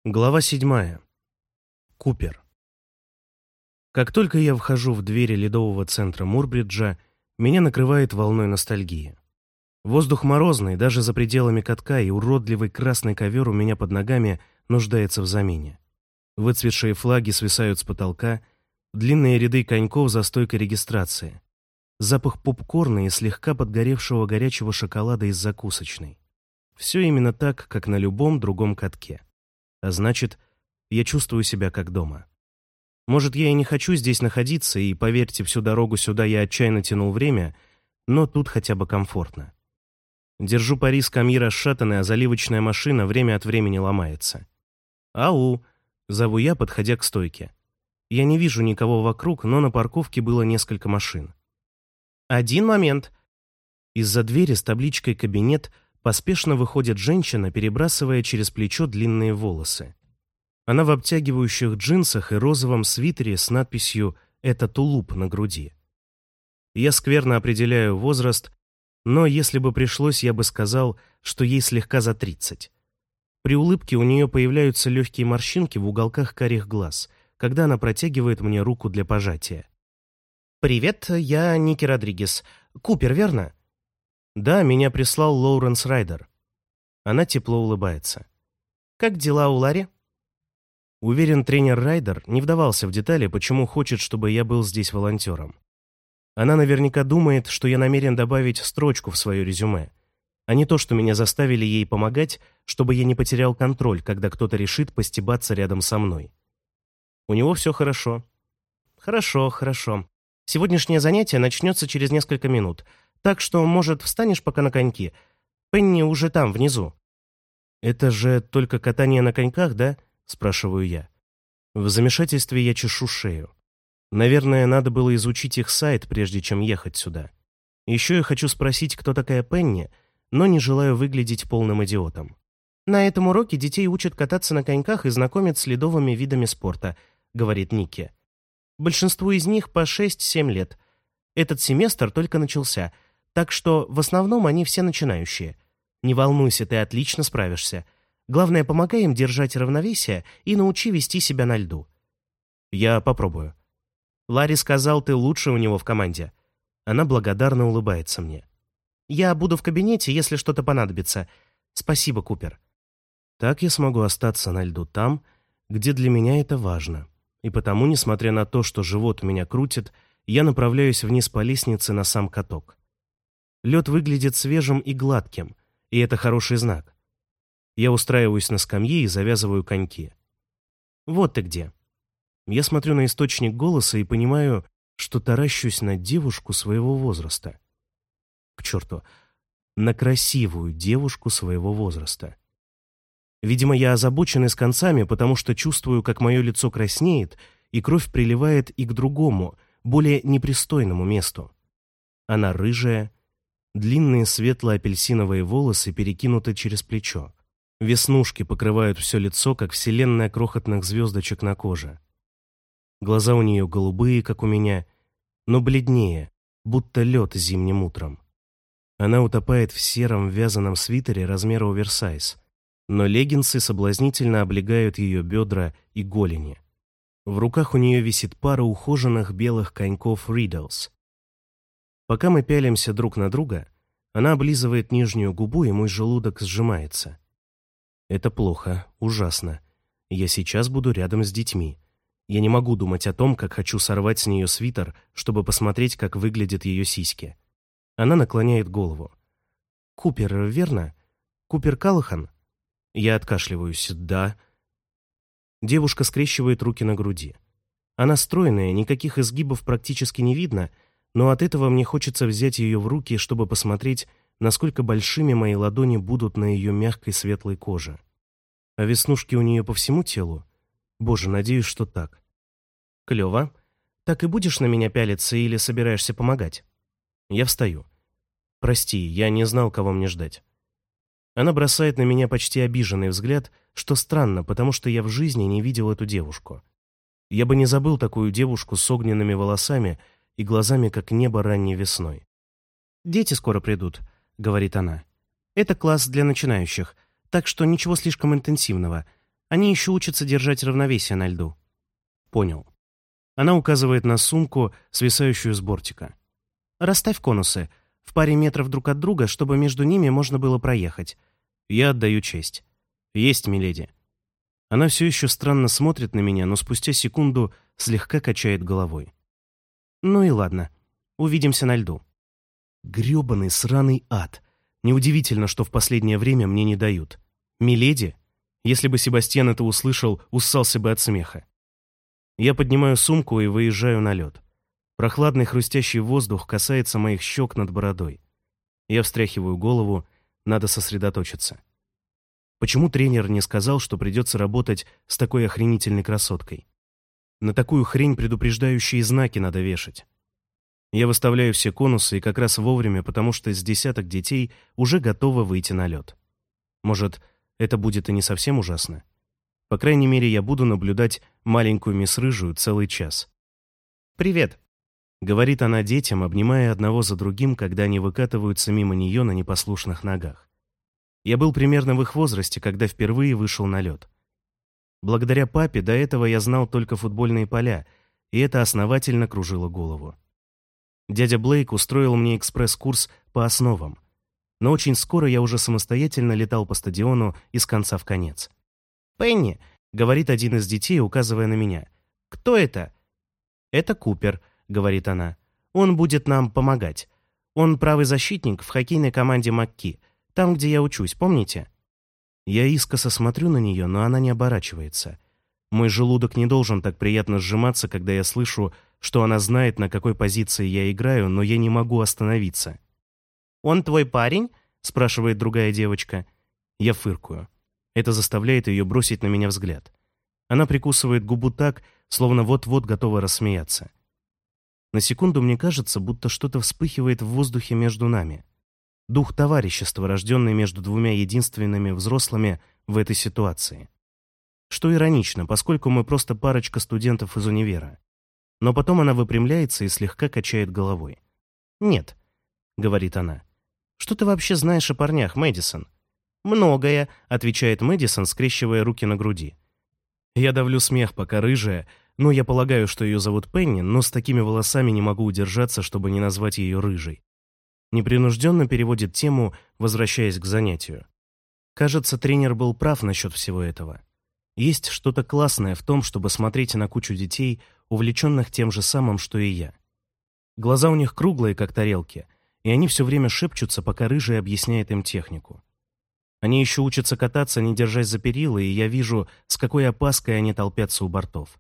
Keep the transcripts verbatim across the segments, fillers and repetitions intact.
Глава седьмая. Купер. Как только я вхожу в двери ледового центра Мурбриджа, меня накрывает волной ностальгии. Воздух морозный, даже за пределами катка, и уродливый красный ковер у меня под ногами нуждается в замене. Выцветшие флаги свисают с потолка, длинные ряды коньков за стойкой регистрации. Запах попкорна и слегка подгоревшего горячего шоколада из закусочной. Все именно так, как на любом другом катке. А значит, я чувствую себя как дома. Может, я и не хочу здесь находиться, и, поверьте, всю дорогу сюда я отчаянно тянул время, но тут хотя бы комфортно. Держу пари, скамьи расшатаны, а заливочная машина время от времени ломается. «Ау!» — зову я, подходя к стойке. Я не вижу никого вокруг, но на парковке было несколько машин. «Один момент!» Из-за двери с табличкой «Кабинет» поспешно выходит женщина, перебрасывая через плечо длинные волосы. Она в обтягивающих джинсах и розовом свитере с надписью «Это тулуп» на груди. Я скверно определяю возраст, но если бы пришлось, я бы сказал, что ей слегка за тридцать. При улыбке у нее появляются легкие морщинки в уголках карих глаз, когда она протягивает мне руку для пожатия. «Привет, я Ники Родригес. Купер, верно?» «Да, меня прислал Лоуренс Райдер». Она тепло улыбается. «Как дела у Ларри?» Уверен, тренер Райдер не вдавался в детали, почему хочет, чтобы я был здесь волонтером. Она наверняка думает, что я намерен добавить строчку в свое резюме, а не то, что меня заставили ей помогать, чтобы я не потерял контроль, когда кто-то решит постебаться рядом со мной. У него все хорошо. Хорошо, хорошо. Сегодняшнее занятие начнется через несколько минут, так что, может, встанешь пока на коньки? Пенни уже там, внизу. Это же только катание на коньках, да? Спрашиваю я. В замешательстве я чешу шею. Наверное, надо было изучить их сайт, прежде чем ехать сюда. Еще я хочу спросить, кто такая Пенни, но не желаю выглядеть полным идиотом. На этом уроке детей учат кататься на коньках и знакомят с ледовыми видами спорта, говорит Ники. Большинству из них по шесть-семь лет. Этот семестр только начался, так что в основном они все начинающие. Не волнуйся, ты отлично справишься. Главное, помогай им держать равновесие и научи вести себя на льду. Я попробую. Ларри сказал, ты лучший у него в команде. Она благодарно улыбается мне. Я буду в кабинете, если что-то понадобится. Спасибо, Купер. Так я смогу остаться на льду там, где для меня это важно. И потому, несмотря на то, что живот меня крутит, я направляюсь вниз по лестнице на сам каток. Лед выглядит свежим и гладким, и это хороший знак. Я устраиваюсь на скамье и завязываю коньки. Вот ты где. Я смотрю на источник голоса и понимаю, что таращусь на девушку своего возраста. К черту, на красивую девушку своего возраста. Видимо, я озабочен и с концами, потому что чувствую, как мое лицо краснеет, и кровь приливает и к другому, более непристойному месту. Она рыжая, длинные светло-апельсиновые волосы перекинуты через плечо. Веснушки покрывают все лицо, как вселенная крохотных звездочек на коже. Глаза у нее голубые, как у меня, но бледнее, будто лед зимним утром. Она утопает в сером вязаном свитере размера оверсайз, но леггинсы соблазнительно облегают ее бедра и голени. В руках у нее висит пара ухоженных белых коньков Riddles. Пока мы пялимся друг на друга, она облизывает нижнюю губу, и мой желудок сжимается. Это плохо, ужасно. Я сейчас буду рядом с детьми. Я не могу думать о том, как хочу сорвать с нее свитер, чтобы посмотреть, как выглядят ее сиськи. Она наклоняет голову. «Купер, верно? Купер Каллахан?» Я откашливаюсь. «Да». Девушка скрещивает руки на груди. Она стройная, никаких изгибов практически не видно, но от этого мне хочется взять ее в руки, чтобы посмотреть, насколько большими мои ладони будут на ее мягкой светлой коже. А веснушки у нее по всему телу? Боже, надеюсь, что так. Клево. Так и будешь на меня пялиться или собираешься помогать? Я встаю. Прости, я не знал, кого мне ждать. Она бросает на меня почти обиженный взгляд, что странно, потому что я в жизни не видел эту девушку. Я бы не забыл такую девушку с огненными волосами и глазами, как небо ранней весной. «Дети скоро придут», — говорит она. «Это класс для начинающих, так что ничего слишком интенсивного. Они еще учатся держать равновесие на льду». «Понял». Она указывает на сумку, свисающую с бортика. «Расставь конусы в паре метров друг от друга, чтобы между ними можно было проехать». Я отдаю честь. «Есть, миледи». Она все еще странно смотрит на меня, но спустя секунду слегка качает головой. «Ну и ладно. Увидимся на льду». Грёбаный сраный ад. Неудивительно, что в последнее время мне не дают. «Миледи?» Если бы Себастьян это услышал, уссался бы от смеха. Я поднимаю сумку и выезжаю на лед. Прохладный хрустящий воздух касается моих щек над бородой. Я встряхиваю голову, надо сосредоточиться. Почему тренер не сказал, что придется работать с такой охренительной красоткой? На такую хрень предупреждающие знаки надо вешать. Я выставляю все конусы и как раз вовремя, потому что с десяток детей уже готовы выйти на лед. Может, это будет и не совсем ужасно? По крайней мере, я буду наблюдать маленькую мисс Рыжую целый час. «Привет», — говорит она детям, обнимая одного за другим, когда они выкатываются мимо нее на непослушных ногах. Я был примерно в их возрасте, когда впервые вышел на лед. Благодаря папе до этого я знал только футбольные поля, и это основательно кружило голову. Дядя Блейк устроил мне экспресс-курс по основам, но очень скоро я уже самостоятельно летал по стадиону из конца в конец. «Пенни», — говорит один из детей, указывая на меня. «Кто это?» «Это Купер», — говорит она. «Он будет нам помогать. Он правый защитник в хоккейной команде МакКи, там, где я учусь, помните?» Я искоса смотрю на нее, но она не оборачивается. Мой желудок не должен так приятно сжиматься, когда я слышу, что она знает, на какой позиции я играю, но я не могу остановиться. «Он твой парень?» — спрашивает другая девочка. Я фыркую. Это заставляет ее бросить на меня взгляд. Она прикусывает губу так, словно вот-вот готова рассмеяться. На секунду мне кажется, будто что-то вспыхивает в воздухе между нами. Дух товарищества, рожденный между двумя единственными взрослыми в этой ситуации. Что иронично, поскольку мы просто парочка студентов из универа. Но потом она выпрямляется и слегка качает головой. «Нет», — говорит она. «Что ты вообще знаешь о парнях, Мэдисон?» «Многое», — отвечает Мэдисон, скрещивая руки на груди. Я давлю смех, пока рыжая, ну, я полагаю, что ее зовут Пенни, но с такими волосами не могу удержаться, чтобы не назвать ее рыжей. Непринужденно переводит тему, возвращаясь к занятию. Кажется, тренер был прав насчет всего этого. Есть что-то классное в том, чтобы смотреть на кучу детей, увлеченных тем же самым, что и я. Глаза у них круглые, как тарелки, и они все время шепчутся, пока рыжая объясняет им технику. Они еще учатся кататься, не держась за перила, и я вижу, с какой опаской они толпятся у бортов.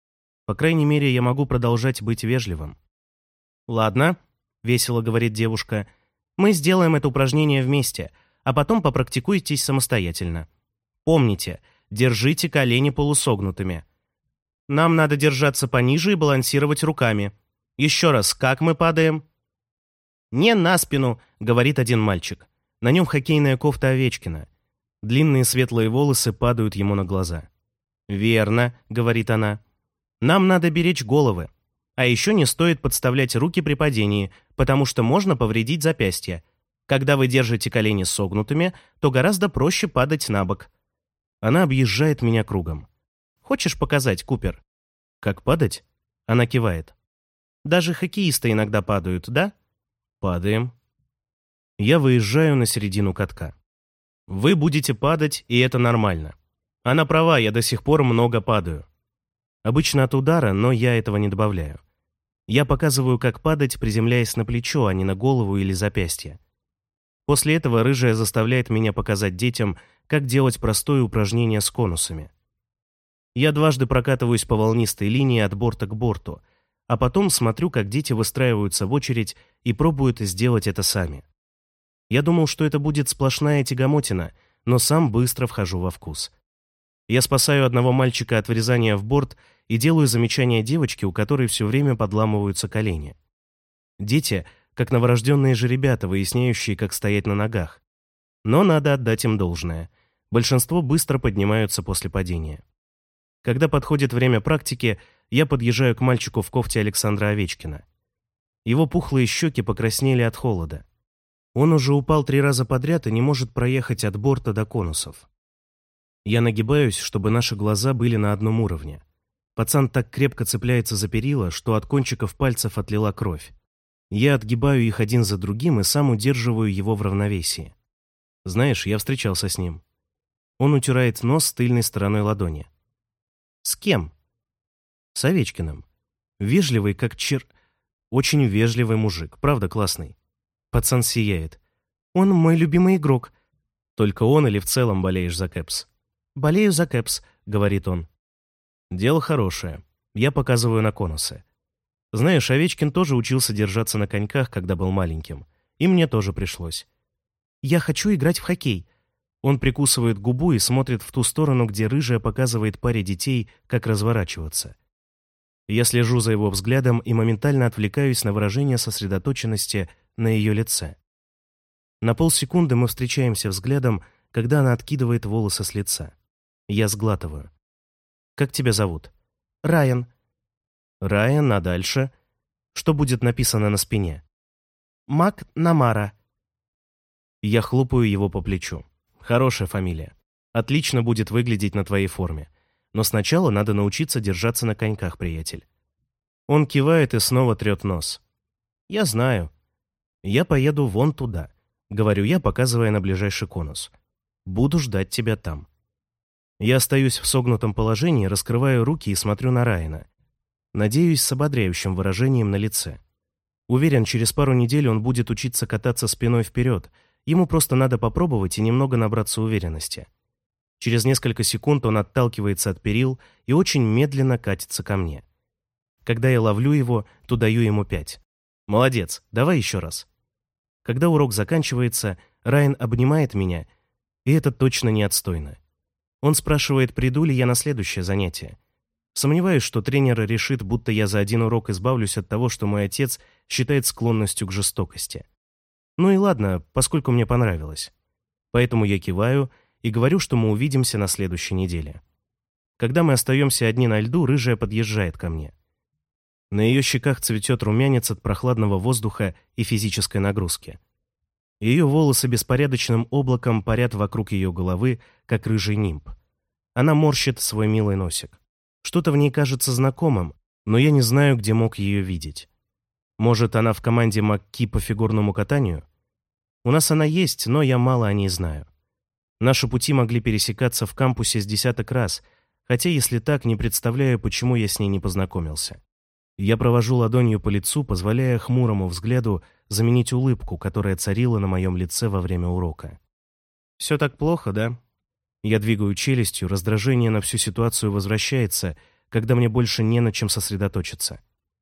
По крайней мере, я могу продолжать быть вежливым. «Ладно», — весело говорит девушка, — «мы сделаем это упражнение вместе, а потом попрактикуйтесь самостоятельно. Помните, держите колени полусогнутыми. Нам надо держаться пониже и балансировать руками. Еще раз, как мы падаем?» «Не на спину», — говорит один мальчик. На нем хоккейная кофта Овечкина. Длинные светлые волосы падают ему на глаза. «Верно», — говорит она. «Нам надо беречь головы. А еще не стоит подставлять руки при падении, потому что можно повредить запястья. Когда вы держите колени согнутыми, то гораздо проще падать на бок». Она объезжает меня кругом. «Хочешь показать, Купер?» «Как падать?» Она кивает. «Даже хоккеисты иногда падают, да?» «Падаем». Я выезжаю на середину катка. «Вы будете падать, и это нормально. Она права, я до сих пор много падаю. Обычно от удара, но я этого не добавляю. Я показываю, как падать, приземляясь на плечо, а не на голову или запястье. После этого рыжая заставляет меня показать детям, как делать простое упражнение с конусами. Я дважды прокатываюсь по волнистой линии от борта к борту, а потом смотрю, как дети выстраиваются в очередь и пробуют сделать это сами. Я думал, что это будет сплошная тягомотина, но сам быстро вхожу во вкус. Я спасаю одного мальчика от врезания в борт и делаю замечание девочке, у которой все время подламываются колени. Дети, как новорожденные жеребята, выясняющие, как стоять на ногах. Но надо отдать им должное. Большинство быстро поднимаются после падения. Когда подходит время практики, я подъезжаю к мальчику в кофте Александра Овечкина. Его пухлые щеки покраснели от холода. Он уже упал три раза подряд и не может проехать от борта до конусов. Я нагибаюсь, чтобы наши глаза были на одном уровне. Пацан так крепко цепляется за перила, что от кончиков пальцев отлила кровь. Я отгибаю их один за другим и сам удерживаю его в равновесии. Знаешь, я встречался с ним. Он утирает нос тыльной стороной ладони. С кем? С Овечкиным. Вежливый, как чер... Очень вежливый мужик, правда классный. Пацан сияет. Он мой любимый игрок. Только он или в целом болеешь за Кэпс? Болею за Кэпс, говорит он. Дело хорошее. Я показываю на конусы. Знаешь, Овечкин тоже учился держаться на коньках, когда был маленьким. И мне тоже пришлось. Я хочу играть в хоккей. Он прикусывает губу и смотрит в ту сторону, где рыжая показывает паре детей, как разворачиваться. Я слежу за его взглядом и моментально отвлекаюсь на выражение сосредоточенности на ее лице. На полсекунды мы встречаемся взглядом, когда она откидывает волосы с лица. Я сглатываю. «Как тебя зовут?» «Райан». «Райан, а дальше?» «Что будет написано на спине?» «Мак Намара». Я хлопаю его по плечу. «Хорошая фамилия. Отлично будет выглядеть на твоей форме. Но сначала надо научиться держаться на коньках, приятель». Он кивает и снова трет нос. «Я знаю. Я поеду вон туда», — говорю я, показывая на ближайший конус. «Буду ждать тебя там». Я остаюсь в согнутом положении, раскрываю руки и смотрю на Райана. Надеюсь, с ободряющим выражением на лице. Уверен, через пару недель он будет учиться кататься спиной вперед. Ему просто надо попробовать и немного набраться уверенности. Через несколько секунд он отталкивается от перил и очень медленно катится ко мне. Когда я ловлю его, то даю ему пять. «Молодец, давай еще раз». Когда урок заканчивается, Райан обнимает меня, и это точно не отстойно. Он спрашивает, приду ли я на следующее занятие. Сомневаюсь, что тренер решит, будто я за один урок избавлюсь от того, что мой отец считает склонностью к жестокости. Ну и ладно, поскольку мне понравилось. Поэтому я киваю и говорю, что мы увидимся на следующей неделе. Когда мы остаемся одни на льду, рыжая подъезжает ко мне. На ее щеках цветет румянец от прохладного воздуха и физической нагрузки. Ее волосы беспорядочным облаком парят вокруг ее головы, как рыжий нимб. Она морщит свой милый носик. Что-то в ней кажется знакомым, но я не знаю, где мог ее видеть. Может, она в команде МакКи по фигурному катанию? У нас она есть, но я мало о ней знаю. Наши пути могли пересекаться в кампусе с десяток раз, хотя, если так, не представляю, почему я с ней не познакомился. Я провожу ладонью по лицу, позволяя хмурому взгляду заменить улыбку, которая царила на моем лице во время урока. «Все так плохо, да?» Я двигаю челюстью, раздражение на всю ситуацию возвращается, когда мне больше не на чем сосредоточиться.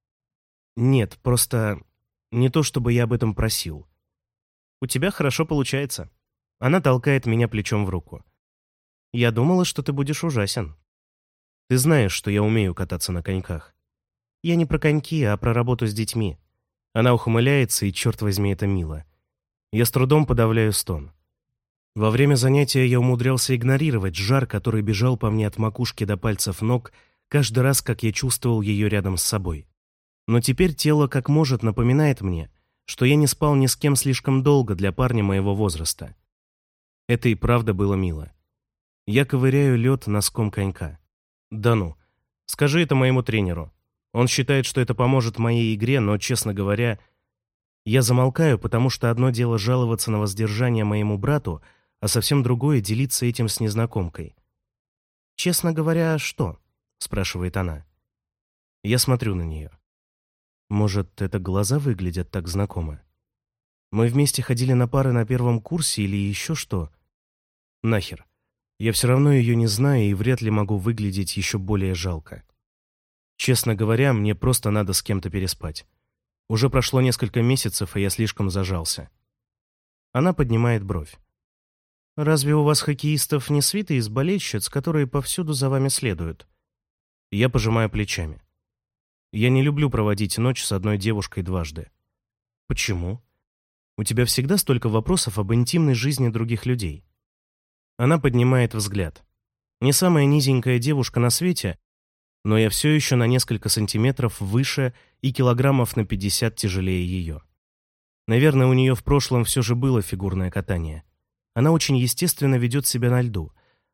«Нет, просто не то, чтобы я об этом просил. У тебя хорошо получается». Она толкает меня плечом в руку. «Я думала, что ты будешь ужасен. Ты знаешь, что я умею кататься на коньках. Я не про коньки, а про работу с детьми». Она ухмыляется, и, черт возьми, это мило. Я с трудом подавляю стон. Во время занятия я умудрялся игнорировать жар, который бежал по мне от макушки до пальцев ног, каждый раз, как я чувствовал ее рядом с собой. Но теперь тело как может напоминает мне, что я не спал ни с кем слишком долго для парня моего возраста. Это и правда было мило. Я ковыряю лед носком конька. «Да ну, скажи это моему тренеру. Он считает, что это поможет моей игре, но, честно говоря, я замолкаю, потому что одно дело жаловаться на воздержание моему брату, а совсем другое — делиться этим с незнакомкой». «Честно говоря, что?» — спрашивает она. Я смотрю на нее. Может, это глаза выглядят так знакомо? Мы вместе ходили на пары на первом курсе или еще что? Нахер. Я все равно ее не знаю и вряд ли могу выглядеть еще более жалко. Честно говоря, мне просто надо с кем-то переспать. Уже прошло несколько месяцев, и я слишком зажался. Она поднимает бровь. «Разве у вас, хоккеистов, не свита из болельщиц, которые повсюду за вами следуют?» Я пожимаю плечами. Я не люблю проводить ночь с одной девушкой дважды. «Почему? У тебя всегда столько вопросов об интимной жизни других людей». Она поднимает взгляд. Не самая низенькая девушка на свете, но я все еще на несколько сантиметров выше и килограммов на пятьдесят тяжелее ее. Наверное, у нее в прошлом все же было фигурное катание. Она очень естественно ведет себя на льду,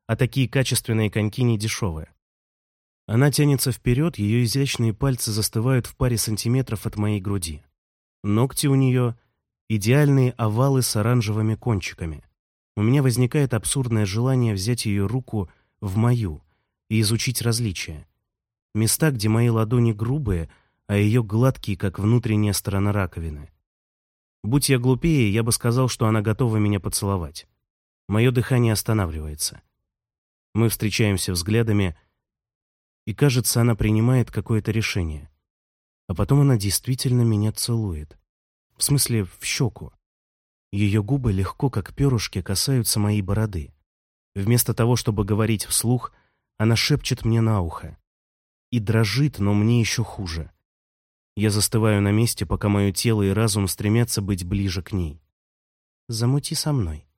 а такие качественные коньки не дешевые. Она тянется вперед, ее изящные пальцы застывают в паре сантиметров от моей груди. Ногти у нее — идеальные овалы с оранжевыми кончиками. У меня возникает абсурдное желание взять ее руку в мою и изучить различия. Места, где мои ладони грубые, а ее гладкие, как внутренняя сторона раковины. Будь я глупее, я бы сказал, что она готова меня поцеловать. Мое дыхание останавливается. Мы встречаемся взглядами, и, кажется, она принимает какое-то решение. А потом она действительно меня целует. В смысле, в щеку. Ее губы легко, как перышки, касаются моей бороды. Вместо того, чтобы говорить вслух, она шепчет мне на ухо. И дрожит, но мне еще хуже. Я застываю на месте, пока мое тело и разум стремятся быть ближе к ней. «Замути со мной»,